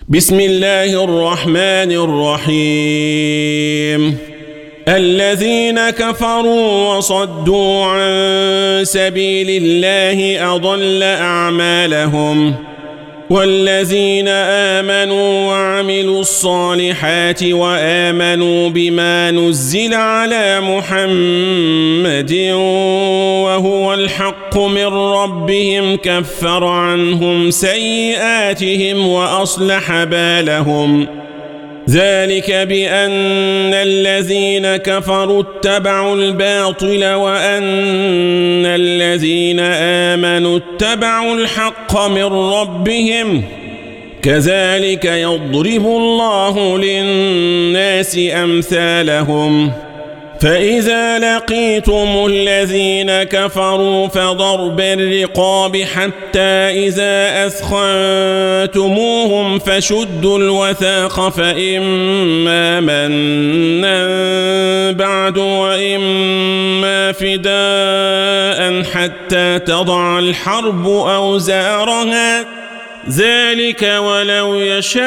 بسم الله الرحمن الرحيم الذين كفروا وصدوا عن سبيل الله أضل أعمالهم والذين آمنوا وعملوا الصالحات وآمنوا بما نزل على محمد وهو الحق من ربهم كفر عنهم سيئاتهم وأصلح بالهم ذلك بأن الذين كفروا اتبعوا الباطل وأن الذين آمنوا اتبعوا الحق من ربهم كذلك يضرب الله للناس أمثالهم فإذا لقيتم الذين كفروا فضرب الرقاب حتى إذا أثخنتموهم فشدوا الوثاق فإما منا بعد وإما فداء حتى تضع الحرب أوزارها ذلك ولو يشاء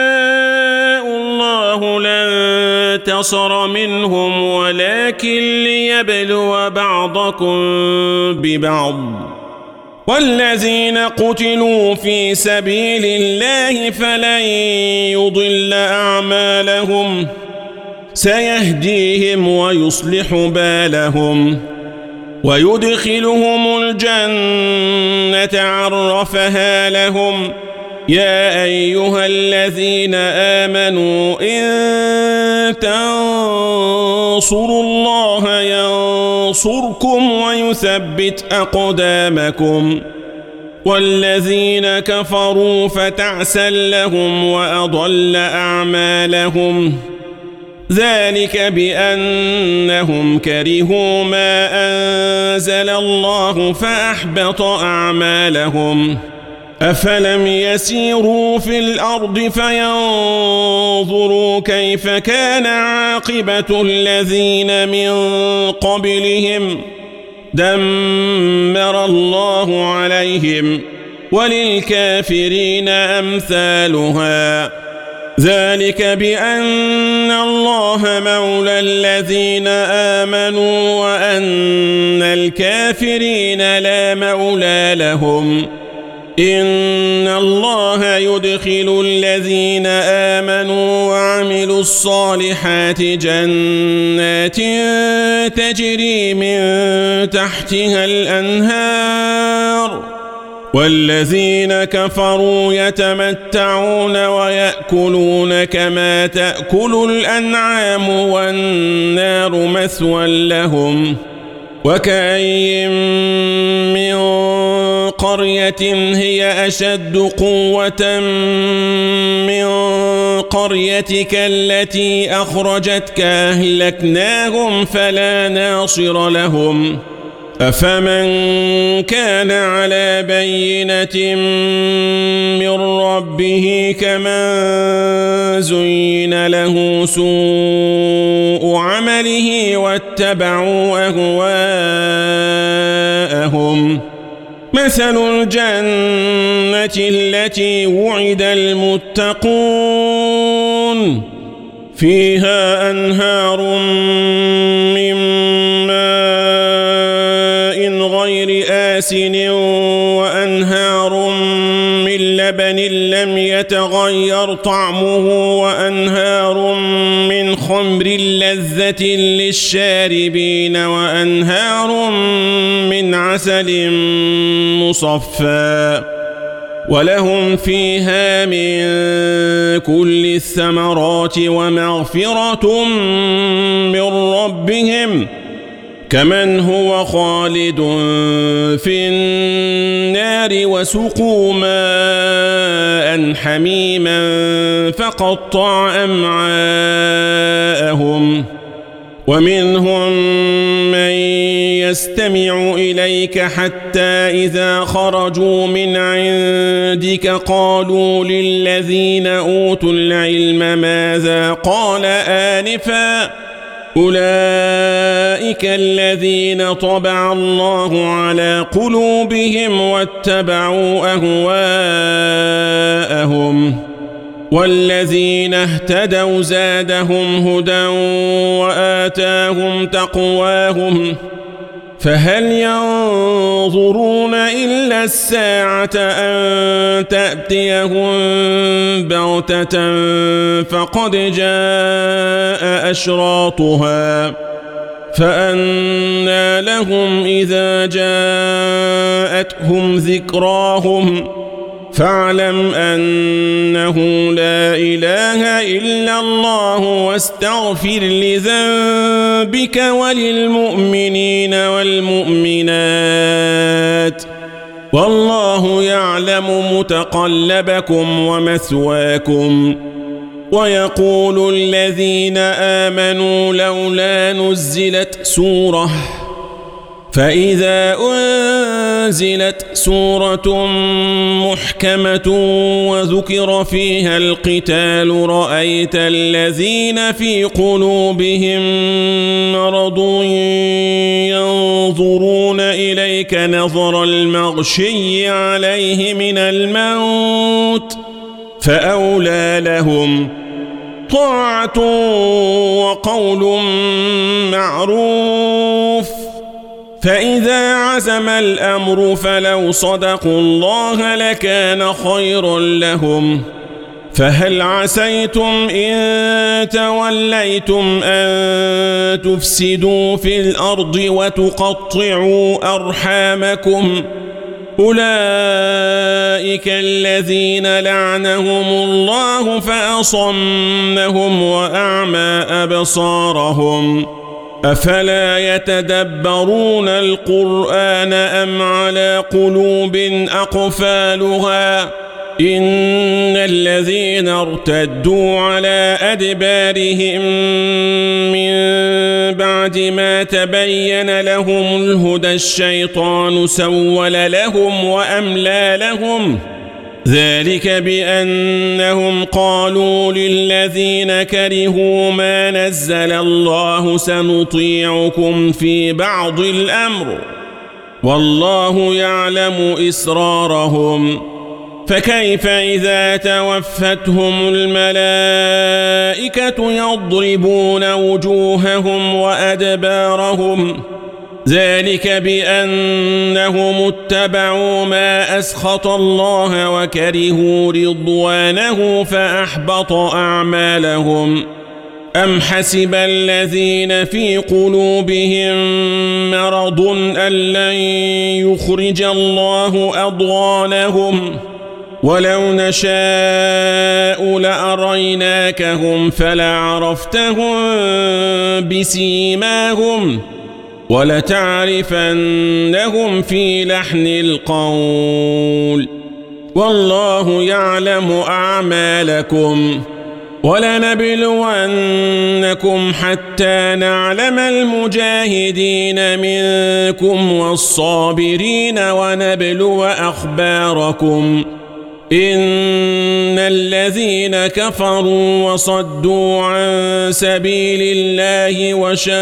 الله لانتصر منهم ولكن ليبلو بعضكم ببعض والذين قتلوا في سبيل الله فلن يضل أعمالهم سيهديهم ويصلح بالهم ويدخلهم الجنة عرفها لهم يا أيها الذين آمنوا إن تنصروا الله ينصركم ويثبت أقدامكم والذين كفروا فتعسا لهم وأضل أعمالهم ذلك بأنهم كرهوا ما أنزل الله فأحبط أعمالهم أفلم يسيروا في الأرض فينظروا كيف كان عاقبة الذين من قبلهم دمر الله عليهم وللكافرين أمثالها ذلك بأن الله مولى الذين آمنوا وأن الكافرين لا مولى لهم إن الله يدخل الذين آمنوا وعملوا الصالحات جنات تجري من تحتها الأنهار والذين كفروا يتمتعون ويأكلون كما تأكل الأنعام والنار مثوى لهم وكأي من قرية هي أشد قوة من قريتك التي أخرجتك أهلكناهم فلا ناصر لهم أفمن كان على بينة من ربه كمن زين له سوء عمله واتبعوا أهواءهم مثل الجنة التي وعد المتقون فيها أنهار من ماء غير آسن وأنهار من لبن لم يتغير طعمه وأنهار من خمر لذة للشاربين وأنهار من عسل مصفى ولهم فيها من كل الثمرات ومغفرة من ربهم كمن هو خالد في النار وسقوا ماء حميما فقطع أمعاءهم ومنهم من يستمع إليك حتى إذا خرجوا من عندك قالوا للذين أوتوا العلم ماذا قال آنفا أولئك الذين طبع الله على قلوبهم واتبعوا أهواءهم والذين اهتدوا زادهم هدى وآتاهم تقواهم فهل ينظرون إلا الساعة أن تأتيهم بغتة فقد جاء أشراطها فأنى لهم إذا جاءتهم ذكراهم فاعلم أنه لا إله إلا الله واستغفر لذنبك وللمؤمنين والمؤمنات والله يعلم متقلبكم ومثواكم. ويقول الذين آمنوا لولا نزلت سورة فإذا أنزلت سورة محكمة وذكر فيها القتال رأيت الذين في قلوبهم مرض ينظرون إليك نظر المغشي عليه من الموت فأولى لهم طاعة وقول معروف فإذا عزم الأمر فلو صدقوا الله لكان خيرا لهم. فهل عسيتم إن توليتم أن تفسدوا في الأرض وتقطعوا أرحامكم أولئك الذين لعنهم الله فأصمهم وأعمى أبصارهم أفلا يتدبرون القرآن أم على قلوب أقفالها إن الذين ارتدوا على أدبارهم من بعد ما تبين لهم الهدى الشيطان سول لهم وأملى لهم ذلك بأنهم قالوا للذين كرهوا ما نزل الله سنطيعكم في بعض الأمر والله يعلم إسرارهم فكيف إذا توفتهم الملائكة يضربون وجوههم وأدبارهم ذلك بأنهم اتبعوا ما أسخط الله وكرهوا رضوانه فأحبط أعمالهم. أم حسب الذين في قلوبهم مرض أن لن يخرج الله أضغانهم ولو نشاء لأريناكهم فلعرفتهم بسيماهم ولتعرفنهم في لحن القول والله يعلم أعمالكم ولنبلونكم حتى نعلم المجاهدين منكم والصابرين ونبلو أخباركم إن الذين كفروا وصدوا عن سبيل الله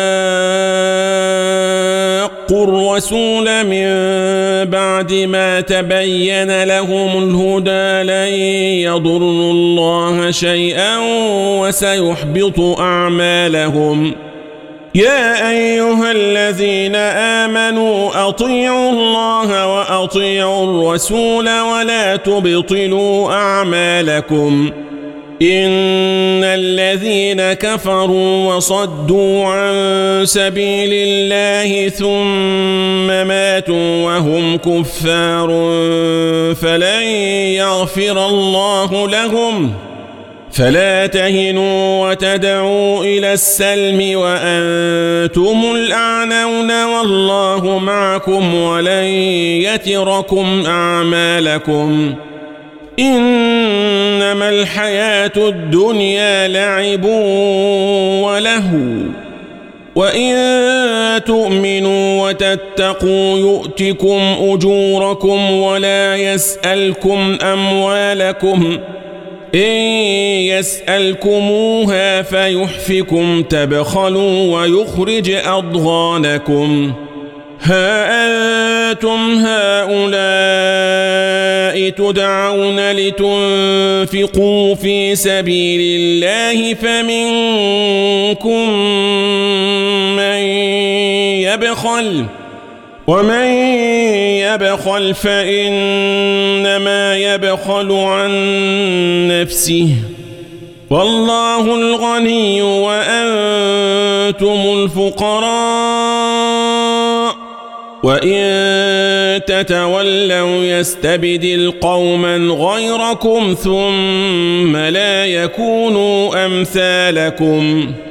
وشاقوا الرسول من بعد ما تبين لهم الهدى لن يضروا الله شيئا وسيحبط أعمالهم. يا أيها الذين آمنوا أطيعوا الله وأطيعوا الرسول ولا تبطلوا أعمالكم إن الذين كفروا وصدوا عن سبيل الله ثم ماتوا وهم كفار فلن يغفر الله لهم فلا تهنوا وتدعوا إلى السلم وأنتم الأعلون والله معكم ولن يتركم أعمالكم إنما الحياة الدنيا لعب ولهو وإن تؤمنوا وتتقوا يؤتكم أجوركم ولا يسألكم أموالكم إن يسألكموها فيحفكم تبخلوا ويخرج أضغانكم ها أنتم هؤلاء تدعون لتنفقوا في سبيل الله فمنكم من يبخل ومن يبخل فإنما يبخل عن نفسه والله الغني وأنتم الفقراء وإن تتولوا يستبدل قوما غيركم ثم لا يكونوا أمثالكم